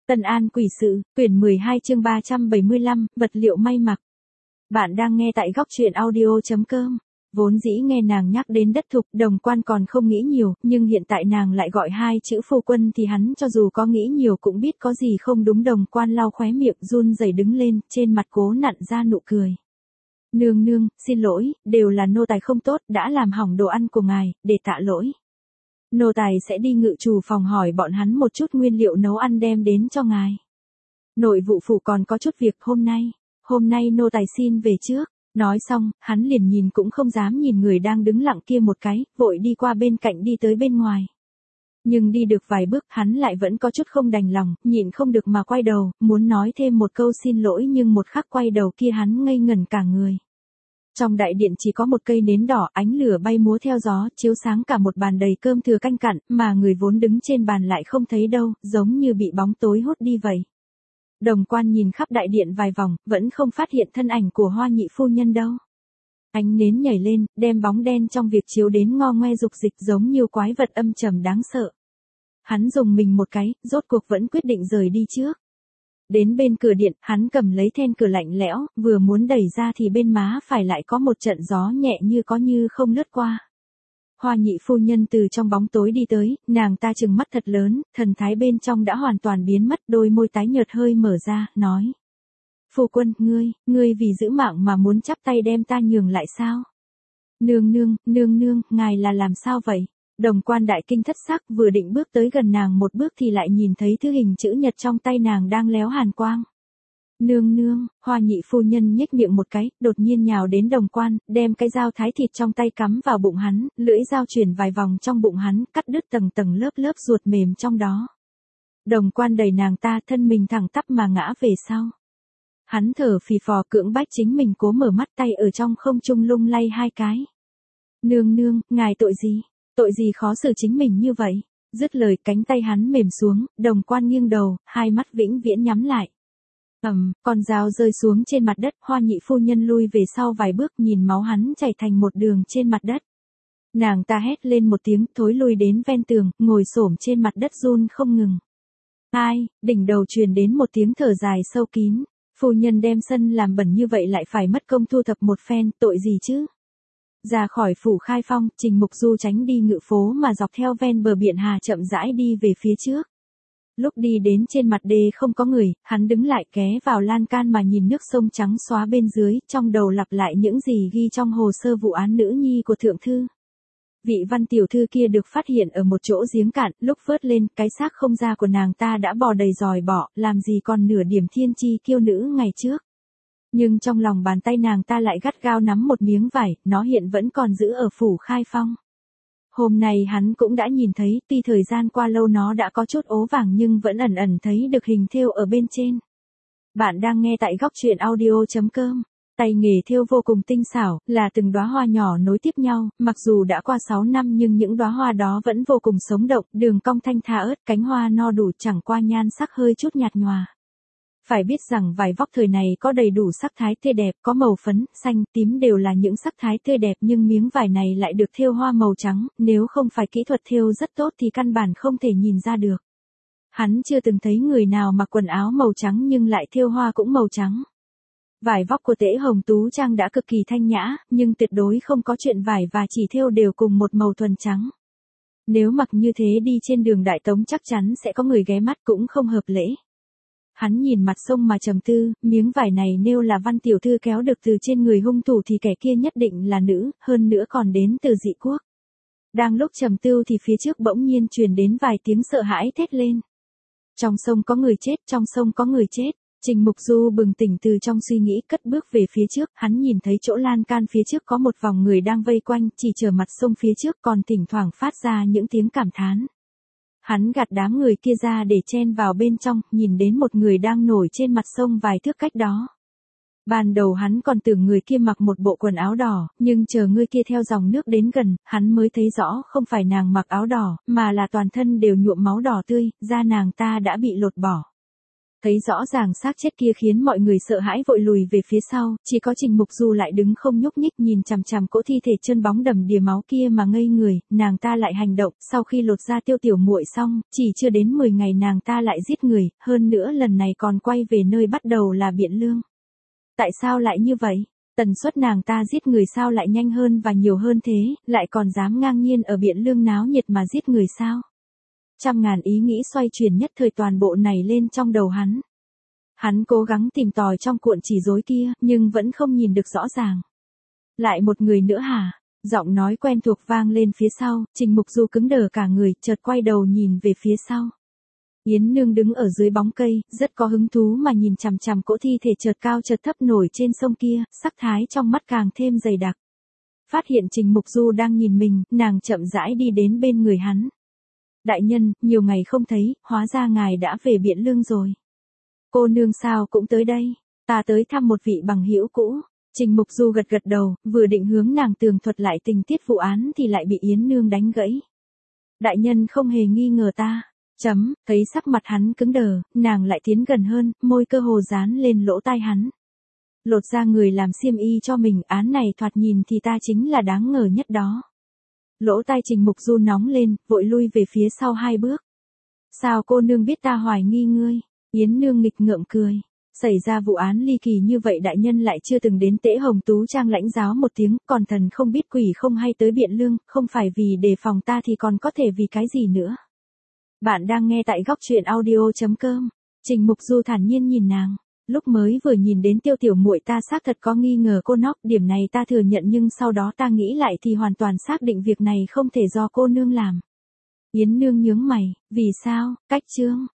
Tân An Quỷ Sự, quyển 12 chương 375, vật liệu may mặc. Bạn đang nghe tại góc truyện audio.com. Vốn dĩ nghe nàng nhắc đến đất thục, Đồng Quan còn không nghĩ nhiều, nhưng hiện tại nàng lại gọi hai chữ phu quân thì hắn cho dù có nghĩ nhiều cũng biết có gì không đúng. Đồng Quan lau khóe miệng run rẩy đứng lên, trên mặt cố nặn ra nụ cười. Nương nương, xin lỗi, đều là nô tài không tốt, đã làm hỏng đồ ăn của ngài, để tạ lỗi. Nô tài sẽ đi ngự trù phòng hỏi bọn hắn một chút nguyên liệu nấu ăn đem đến cho ngài. Nội vụ phủ còn có chút việc hôm nay nô tài xin về trước. Nói xong, hắn liền nhìn cũng không dám nhìn người đang đứng lặng kia một cái, vội đi qua bên cạnh đi tới bên ngoài. Nhưng đi được vài bước hắn lại vẫn có chút không đành lòng, nhịn không được mà quay đầu, muốn nói thêm một câu xin lỗi nhưng một khắc quay đầu kia hắn ngây ngẩn cả người. Trong đại điện chỉ có một cây nến đỏ, ánh lửa bay múa theo gió, chiếu sáng cả một bàn đầy cơm thừa canh cặn, mà người vốn đứng trên bàn lại không thấy đâu, giống như bị bóng tối hút đi vậy. Đồng Quan nhìn khắp đại điện vài vòng, vẫn không phát hiện thân ảnh của Hoa nhị phu nhân đâu. Ánh nến nhảy lên, đem bóng đen trong việc chiếu đến ngo ngoe dục dịch giống như quái vật âm trầm đáng sợ. Hắn dùng mình một cái, rốt cuộc vẫn quyết định rời đi trước. Đến bên cửa điện, hắn cầm lấy then cửa lạnh lẽo, vừa muốn đẩy ra thì bên má phải lại có một trận gió nhẹ như có như không lướt qua. Hoa nhị phu nhân từ trong bóng tối đi tới, nàng ta trừng mắt thật lớn, thần thái bên trong đã hoàn toàn biến mất, đôi môi tái nhợt hơi mở ra, nói. Phu quân, ngươi vì giữ mạng mà muốn chắp tay đem ta nhường lại sao? Nương nương, ngài là làm sao vậy? Đồng Quan đại kinh thất sắc vừa định bước tới gần nàng một bước thì lại nhìn thấy thư hình chữ nhật trong tay nàng đang léo hàn quang. Nương, Hoa nhị phu nhân nhếch miệng một cái, đột nhiên nhào đến Đồng Quan, đem cái dao thái thịt trong tay cắm vào bụng hắn, lưỡi dao chuyển vài vòng trong bụng hắn, cắt đứt tầng tầng lớp ruột mềm trong đó. Đồng Quan đẩy nàng ta, thân mình thẳng tắp mà ngã về sau. Hắn thở phì phò cưỡng bách chính mình cố mở mắt, tay ở trong không trung lung lay hai cái. Nương, ngài tội gì khó xử chính mình như vậy? Dứt lời cánh tay hắn mềm xuống, Đồng Quan nghiêng đầu, hai mắt vĩnh viễn nhắm lại. Con dao rơi xuống trên mặt đất, Hoa nhị phu nhân lui về sau vài bước nhìn máu hắn chảy thành một đường trên mặt đất. Nàng ta hét lên một tiếng, thối lui đến ven tường, ngồi xổm trên mặt đất run không ngừng. Ai, đỉnh đầu truyền đến một tiếng thở dài sâu kín. Phu nhân đem sân làm bẩn như vậy lại phải mất công thu thập một phen, tội gì chứ? Ra khỏi phủ Khai Phong, Trình Mục Du tránh đi ngự phố mà dọc theo ven bờ biển Hà chậm rãi đi về phía trước. Lúc đi đến trên mặt đê không có người, hắn đứng lại ké vào lan can mà nhìn nước sông trắng xóa bên dưới, trong đầu lặp lại những gì ghi trong hồ sơ vụ án nữ nhi của thượng thư. Vị Văn tiểu thư kia được phát hiện ở một chỗ giếng cạn, lúc vớt lên, cái xác không da của nàng ta đã bò đầy giòi bọ, làm gì còn nửa điểm thiên chi kiêu nữ ngày trước. Nhưng trong lòng bàn tay nàng ta lại gắt gao nắm một miếng vải, nó hiện vẫn còn giữ ở phủ Khai Phong. Hôm nay hắn cũng đã nhìn thấy, tuy thời gian qua lâu nó đã có chút ố vàng nhưng vẫn ẩn ẩn thấy được hình thêu ở bên trên. Bạn đang nghe tại góc truyện audio.com. Tay nghề thêu vô cùng tinh xảo, là từng đóa hoa nhỏ nối tiếp nhau, mặc dù đã qua 6 năm nhưng những đóa hoa đó vẫn vô cùng sống động, đường cong thanh thả ớt, cánh hoa no đủ, chẳng qua nhan sắc hơi chút nhạt nhòa. Phải biết rằng vải vóc thời này có đầy đủ sắc thái tươi đẹp, có màu phấn, xanh, tím đều là những sắc thái tươi đẹp nhưng miếng vải này lại được thêu hoa màu trắng, nếu không phải kỹ thuật thêu rất tốt thì căn bản không thể nhìn ra được. Hắn chưa từng thấy người nào mặc quần áo màu trắng nhưng lại thêu hoa cũng màu trắng. Vải vóc của Tễ Hồng Tú Trang đã cực kỳ thanh nhã, nhưng tuyệt đối không có chuyện vải và chỉ thêu đều cùng một màu thuần trắng. Nếu mặc như thế đi trên đường Đại Tống chắc chắn sẽ có người ghé mắt cũng không hợp lễ. Hắn nhìn mặt sông mà trầm tư, miếng vải này nếu là Văn tiểu thư kéo được từ trên người hung thủ thì kẻ kia nhất định là nữ, hơn nữa còn đến từ dị quốc. Đang lúc trầm tư thì phía trước bỗng nhiên truyền đến vài tiếng sợ hãi thét lên. Trong sông có người chết. Trình Mục Du bừng tỉnh từ trong suy nghĩ, cất bước về phía trước, hắn nhìn thấy chỗ lan can phía trước có một vòng người đang vây quanh, chỉ chờ mặt sông phía trước còn thỉnh thoảng phát ra những tiếng cảm thán. Hắn gạt đám người kia ra để chen vào bên trong, nhìn đến một người đang nổi trên mặt sông vài thước cách đó. Ban đầu hắn còn tưởng người kia mặc một bộ quần áo đỏ, nhưng chờ người kia theo dòng nước đến gần, hắn mới thấy rõ không phải nàng mặc áo đỏ, mà là toàn thân đều nhuộm máu đỏ tươi, da nàng ta đã bị lột bỏ. Thấy rõ ràng xác chết kia khiến mọi người sợ hãi vội lùi về phía sau, chỉ có Trình Mục Du lại đứng không nhúc nhích nhìn chằm chằm cỗ thi thể chân bóng đầm đìa máu kia mà ngây người, nàng ta lại hành động, sau khi lột da Tiêu Tiểu Muội xong, chỉ chưa đến 10 ngày nàng ta lại giết người, hơn nữa lần này còn quay về nơi bắt đầu là Biện Lương. Tại sao lại như vậy? Tần suất nàng ta giết người sao lại nhanh hơn và nhiều hơn thế, lại còn dám ngang nhiên ở Biện Lương náo nhiệt mà giết người sao? Trăm ngàn ý nghĩ xoay chuyển nhất thời toàn bộ này lên trong đầu hắn. Hắn cố gắng tìm tòi trong cuộn chỉ rối kia, nhưng vẫn không nhìn được rõ ràng. Lại một người nữa hả? Giọng nói quen thuộc vang lên phía sau, Trình Mục Du cứng đờ cả người, chợt quay đầu nhìn về phía sau. Yến Nương đứng ở dưới bóng cây, rất có hứng thú mà nhìn chằm chằm cỗ thi thể chợt cao chợt thấp nổi trên sông kia, sắc thái trong mắt càng thêm dày đặc. Phát hiện Trình Mục Du đang nhìn mình, nàng chậm rãi đi đến bên người hắn. Đại nhân, nhiều ngày không thấy, hóa ra ngài đã về Biện Lương rồi. Cô nương sao cũng tới đây, ta tới thăm một vị bằng hữu cũ. Trình Mục Du gật gật đầu, vừa định hướng nàng tường thuật lại tình tiết vụ án thì lại bị Yến Nương đánh gãy. Đại nhân không hề nghi ngờ ta. Thấy sắc mặt hắn cứng đờ, nàng lại tiến gần hơn, môi cơ hồ dán lên lỗ tai hắn. Lột ra người làm xiêm y cho mình, án này thoạt nhìn thì ta chính là đáng ngờ nhất đó. Lỗ tai Trình Mục Du nóng lên, vội lui về phía sau 2 bước. Sao cô nương biết ta hoài nghi ngươi? Yến Nương nghịch ngợm cười. Xảy ra vụ án ly kỳ như vậy đại nhân lại chưa từng đến Tễ Hồng Tú Trang lãnh giáo một tiếng, còn thần không biết quỷ không hay tới Biện Lương, không phải vì đề phòng ta thì còn có thể vì cái gì nữa. Bạn đang nghe tại góc truyện audio.com. Trình Mục Du thản nhiên nhìn nàng. Lúc mới vừa nhìn đến Tiêu Tiểu Muội ta xác thật có nghi ngờ cô nóc, điểm này ta thừa nhận, nhưng sau đó ta nghĩ lại thì hoàn toàn xác định việc này không thể do cô nương làm. Yến Nương nhướng mày, vì sao? Cách chương.